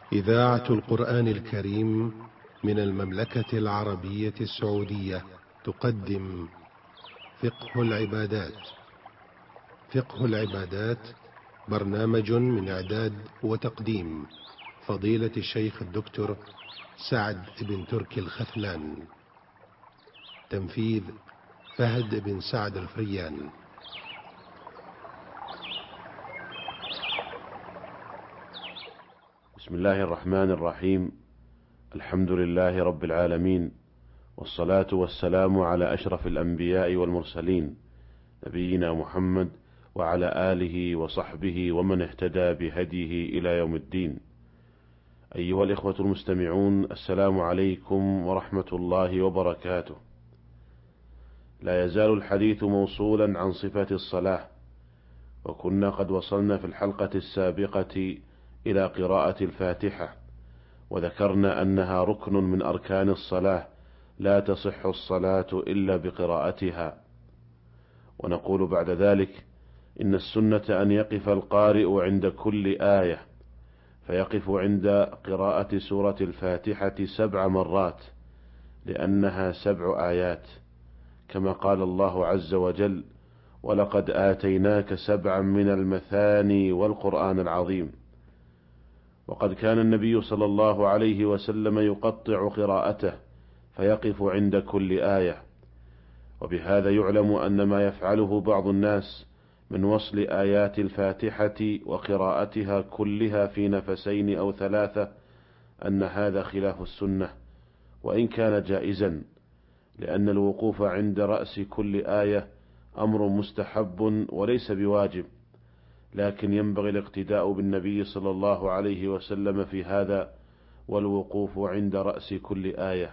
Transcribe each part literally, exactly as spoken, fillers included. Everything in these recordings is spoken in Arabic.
إذاعة القرآن الكريم من المملكة العربية السعودية تقدم فقه العبادات. فقه العبادات برنامج من إعداد وتقديم فضيلة الشيخ الدكتور سعد بن تركي الخثلان. تنفيذ فهد بن سعد الفريان. بسم الله الرحمن الرحيم. الحمد لله رب العالمين، والصلاة والسلام على أشرف الأنبياء والمرسلين، نبينا محمد وعلى آله وصحبه ومن اهتدى بهديه إلى يوم الدين. أيها الإخوة المستمعون، السلام عليكم ورحمة الله وبركاته. لا يزال الحديث موصولا عن صفة الصلاة، وكنا قد وصلنا في الحلقة السابقة إلى قراءة الفاتحة، وذكرنا أنها ركن من أركان الصلاة، لا تصح الصلاة إلا بقراءتها. ونقول بعد ذلك إن السنة أن يقف القارئ عند كل آية، فيقف عند قراءة سورة الفاتحة سبع مرات، لأنها سبع آيات، كما قال الله عز وجل: ولقد آتيناك سبعا من المثاني والقرآن العظيم. وقد كان النبي صلى الله عليه وسلم يقطع قراءته فيقف عند كل آية، وبهذا يعلم أن ما يفعله بعض الناس من وصل آيات الفاتحة وقراءتها كلها في نفسين أو ثلاثة أن هذا خلاف السنة، وإن كان جائزا، لأن الوقوف عند رأس كل آية أمر مستحب وليس بواجب، لكن ينبغي الاقتداء بالنبي صلى الله عليه وسلم في هذا، والوقوف عند رأس كل آية.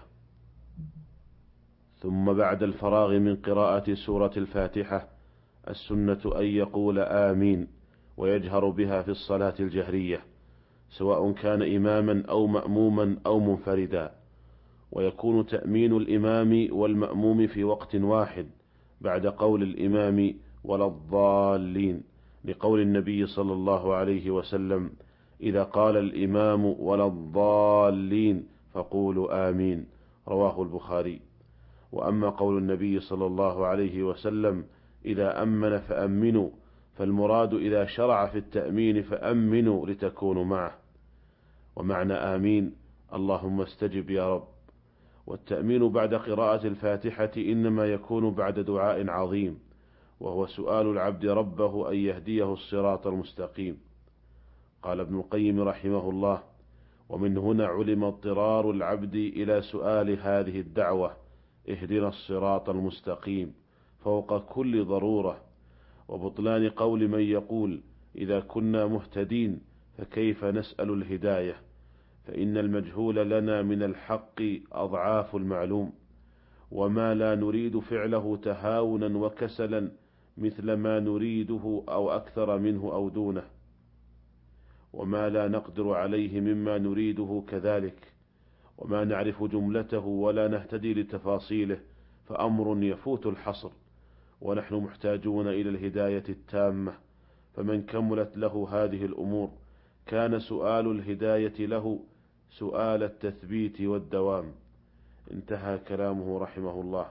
ثم بعد الفراغ من قراءة سورة الفاتحة السنة أن يقول آمين، ويجهر بها في الصلاة الجهرية، سواء كان إماما أو مأموما أو منفردا، ويكون تأمين الإمام والمأموم في وقت واحد بعد قول الإمام ولا الضالين، لقول النبي صلى الله عليه وسلم: إذا قال الإمام ولا الضالين فقولوا آمين، رواه البخاري. وأما قول النبي صلى الله عليه وسلم: إذا أمن فأمنوا، فالمراد إذا شرع في التأمين فأمنوا لتكونوا معه، ومعنى آمين اللهم استجب يا رب. والتأمين بعد قراءة الفاتحة إنما يكون بعد دعاء عظيم، وهو سؤال العبد ربه أن يهديه الصراط المستقيم. قال ابن القيم رحمه الله: ومن هنا علم اضطرار العبد إلى سؤال هذه الدعوة: اهدنا الصراط المستقيم، فوق كل ضرورة، وبطلان قول من يقول: إذا كنا مهتدين فكيف نسأل الهداية، فإن المجهول لنا من الحق أضعاف المعلوم، وما لا نريد فعله تهاونا وكسلا مثل ما نريده أو أكثر منه أو دونه، وما لا نقدر عليه مما نريده كذلك، وما نعرف جملته ولا نهتدي لتفاصيله فأمر يفوت الحصر، ونحن محتاجون إلى الهداية التامة. فمن كملت له هذه الأمور كان سؤال الهداية له سؤال التثبيت والدوام. انتهى كلامه رحمه الله.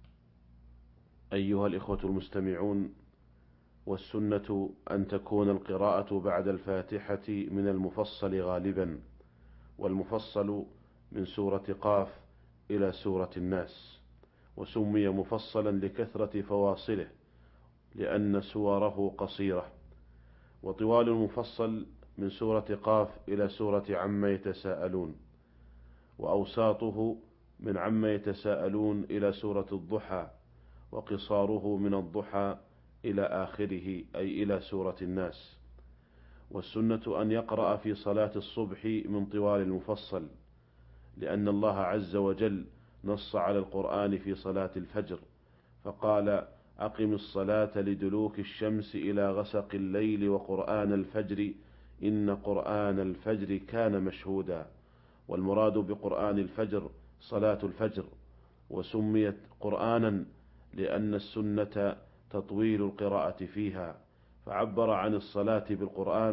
أيها الإخوة المستمعون، والسنة أن تكون القراءة بعد الفاتحة من المفصل غالبا، والمفصل من سورة قاف إلى سورة الناس، وسمي مفصلا لكثرة فواصله لأن سوره قصيرة. وطوال المفصل من سورة قاف إلى سورة عما يتساءلون، وأوساطه من عما يتساءلون إلى سورة الضحى، وقصاره من الضحى إلى آخره أي إلى سورة الناس. والسنة أن يقرأ في صلاة الصبح من طوال المفصل، لأن الله عز وجل نص على القرآن في صلاة الفجر فقال: أقم الصلاة لدلوك الشمس إلى غسق الليل وقرآن الفجر إن قرآن الفجر كان مشهودا. والمراد بقرآن الفجر صلاة الفجر، وسميت قرآنا لأن السنة تطويل القراءة فيها، فعبر عن الصلاة بالقرآن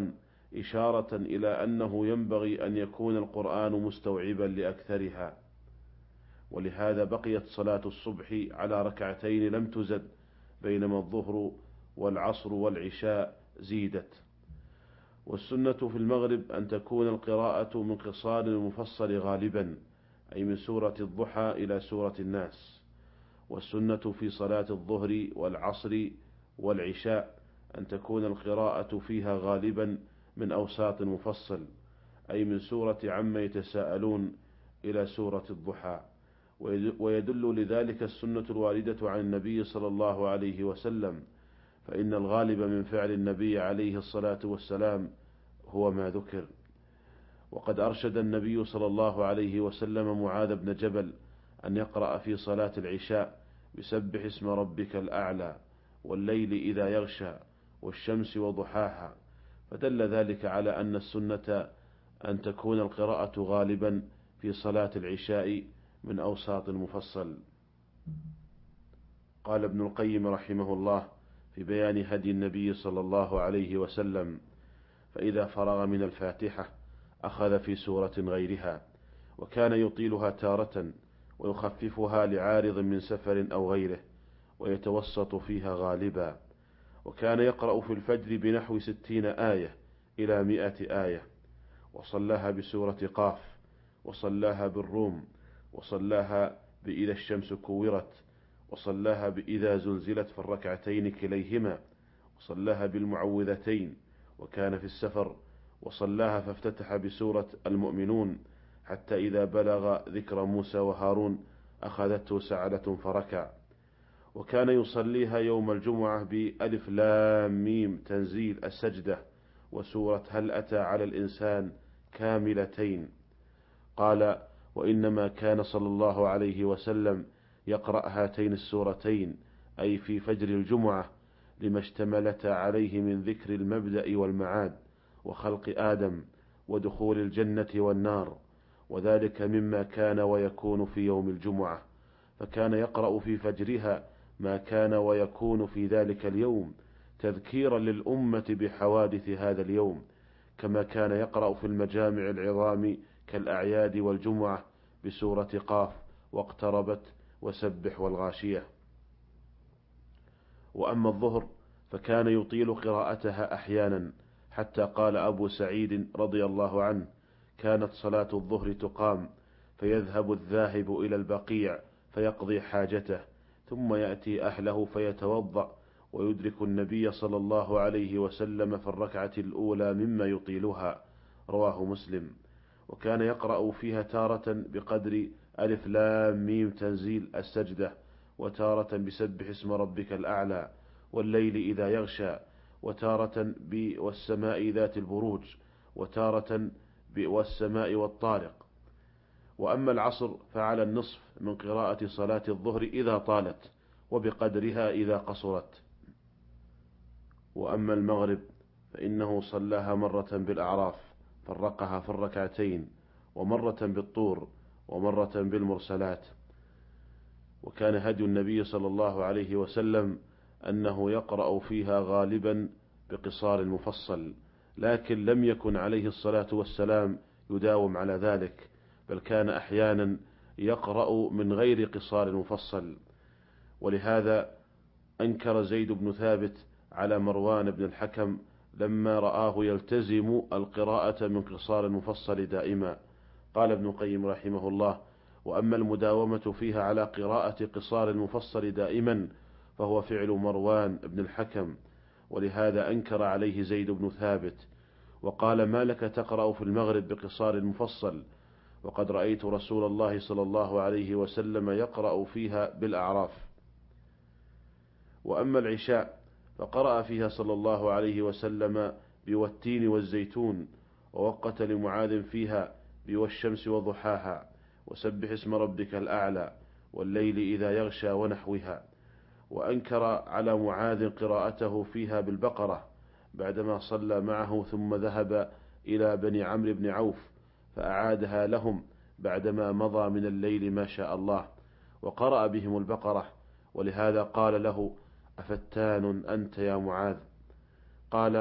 إشارة إلى أنه ينبغي أن يكون القرآن مستوعبا لأكثرها. ولهذا بقيت صلاة الصبح على ركعتين لم تزد، بينما الظهر والعصر والعشاء زيدت. والسنة في المغرب أن تكون القراءة من قصار المفصل غالبا، أي من سورة الضحى إلى سورة الناس. والسنة في صلاة الظهر والعصر والعشاء أن تكون القراءة فيها غالبا من أوساط المفصل، أي من سورة عما يتساءلون إلى سورة الضحى. ويدل لذلك السنة الواردة عن النبي صلى الله عليه وسلم، فإن الغالب من فعل النبي عليه الصلاة والسلام هو ما ذكر. وقد أرشد النبي صلى الله عليه وسلم معاذ بن جبل أن يقرأ في صلاة العشاء بسبح اسم ربك الأعلى والليل إذا يغشى والشمس وضحاها، فدل ذلك على أن السنة أن تكون القراءة غالبا في صلاة العشاء من أوساط المفصل. قال ابن القيم رحمه الله في بيان هدي النبي صلى الله عليه وسلم: فإذا فرغ من الفاتحة أخذ في سورة غيرها، وكان يطيلها تارة ويخففها لعارض من سفر أو غيره، ويتوسط فيها غالبا. وكان يقرأ في الفجر بنحو ستين آية إلى مئة آية، وصلاها بسورة قاف، وصلاها بالروم، وصلاها بإذا الشمس كورت، وصلاها بإذا زلزلت في الركعتين كليهما، وصلاها بالمعوذتين، وكان في السفر، وصلاها فافتتح بسورة المؤمنون، حتى إذا بلغ ذكر موسى وهارون أخذته سعلة فركع. وكان يصليها يوم الجمعة بألف لام ميم تنزيل السجدة وسورة هل أتى على الإنسان كاملتين. قال: وإنما كان صلى الله عليه وسلم يقرأ هاتين السورتين أي في فجر الجمعة لما اشتملتا عليه من ذكر المبدأ والمعاد وخلق آدم ودخول الجنة والنار، وذلك مما كان ويكون في يوم الجمعة، فكان يقرأ في فجرها ما كان ويكون في ذلك اليوم تذكيرا للأمة بحوادث هذا اليوم، كما كان يقرأ في المجامع العظام كالأعياد والجمعة بسورة قاف واقتربت وسبح والغاشية. وأما الظهر فكان يطيل قراءتها أحيانا، حتى قال أبو سعيد رضي الله عنه: كانت صلاة الظهر تقام فيذهب الذاهب إلى البقيع فيقضي حاجته، ثم يأتي أهله فيتوضأ ويدرك النبي صلى الله عليه وسلم في الركعة الأولى مما يطيلها. رواه مسلم. وكان يقرأ فيها تارة بقدر ألف لام ميم تنزيل السجدة، وتارة بسبح اسم ربك الأعلى والليل إذا يغشى، وتارة والسماء ذات البروج، وتارة والسماء والطارق. وأما العصر فعلى النصف من قراءة صلاة الظهر إذا طالت، وبقدرها إذا قصرت. وأما المغرب فإنه صلاها مرة بالأعراف فرقها في الركعتين، ومرة بالطور، ومرة بالمرسلات. وكان هدي النبي صلى الله عليه وسلم أنه يقرأ فيها غالبا بقصار المفصل، لكن لم يكن عليه الصلاة والسلام يداوم على ذلك، بل كان أحيانا يقرأ من غير قصار المفصل. ولهذا أنكر زيد بن ثابت على مروان بن الحكم لما رآه يلتزم القراءة من قصار المفصل دائما. قال ابن القيم رحمه الله: وأما المداومة فيها على قراءة قصار المفصل دائما فهو فعل مروان بن الحكم، ولهذا أنكر عليه زيد بن ثابت، وقال: ما لك تقرأ في المغرب بقصار المفصل، وقد رأيت رسول الله صلى الله عليه وسلم يقرأ فيها بالأعراف. وأما العشاء فقرأ فيها صلى الله عليه وسلم بوالتين والزيتون، ووقت لمعاذ فيها بوالشمس وضحاها، وسبح اسم ربك الأعلى، والليل إذا يغشى ونحوها. وأنكر على معاذ قراءته فيها بالبقرة بعدما صلى معه، ثم ذهب إلى بني عمرو بن عوف فأعادها لهم بعدما مضى من الليل ما شاء الله، وقرأ بهم البقرة. ولهذا قال له: أفتان أنت يا معاذ؟ قال: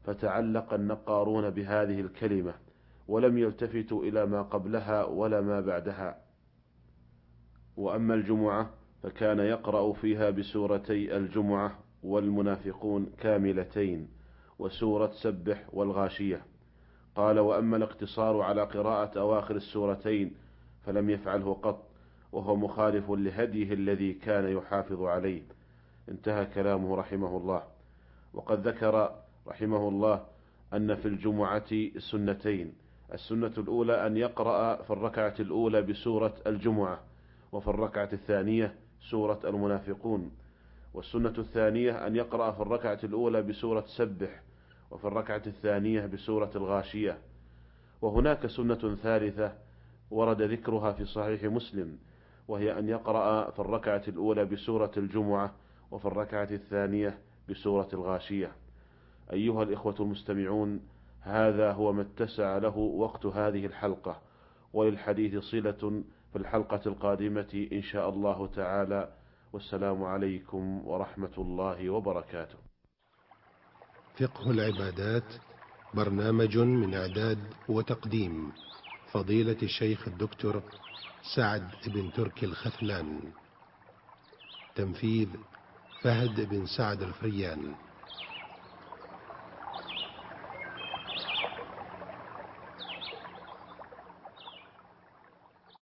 فتعلق النقارون بهذه الكلمة ولم يلتفتوا إلى ما قبلها ولا ما بعدها. وأما الجمعة فكان يقرأ فيها بسورتي الجمعة والمنافقون كاملتين وسورة سبح والغاشية. قال: وأما الاقتصار على قراءة أواخر السورتين فلم يفعله قط، وهو مخالف لهديه الذي كان يحافظ عليه. انتهى كلامه رحمه الله. وقد ذكر رحمه الله أن في الجمعة سنتين: السنة الأولى أن يقرأ في الركعة الأولى بسورة الجمعة، وفي الركعة الثانية سورة المنافقون. والسنة الثانية أن يقرأ في الركعة الأولى بسورة سبح، وفي الركعة الثانية بسورة الغاشية. وهناك سنة ثالثة ورد ذكرها في صحيح مسلم، وهي أن يقرأ في الركعة الأولى بسورة الجمعة، وفي الركعة الثانية بسورة الغاشية. أيها الإخوة المستمعون، هذا هو ما اتسع له وقت هذه الحلقة، وللحديث صلة في الحلقة القادمة إن شاء الله تعالى. والسلام عليكم ورحمة الله وبركاته. فقه العبادات برنامج من إعداد وتقديم فضيلة الشيخ الدكتور سعد بن تركي الخثلان. تنفيذ فهد بن سعد الفريان.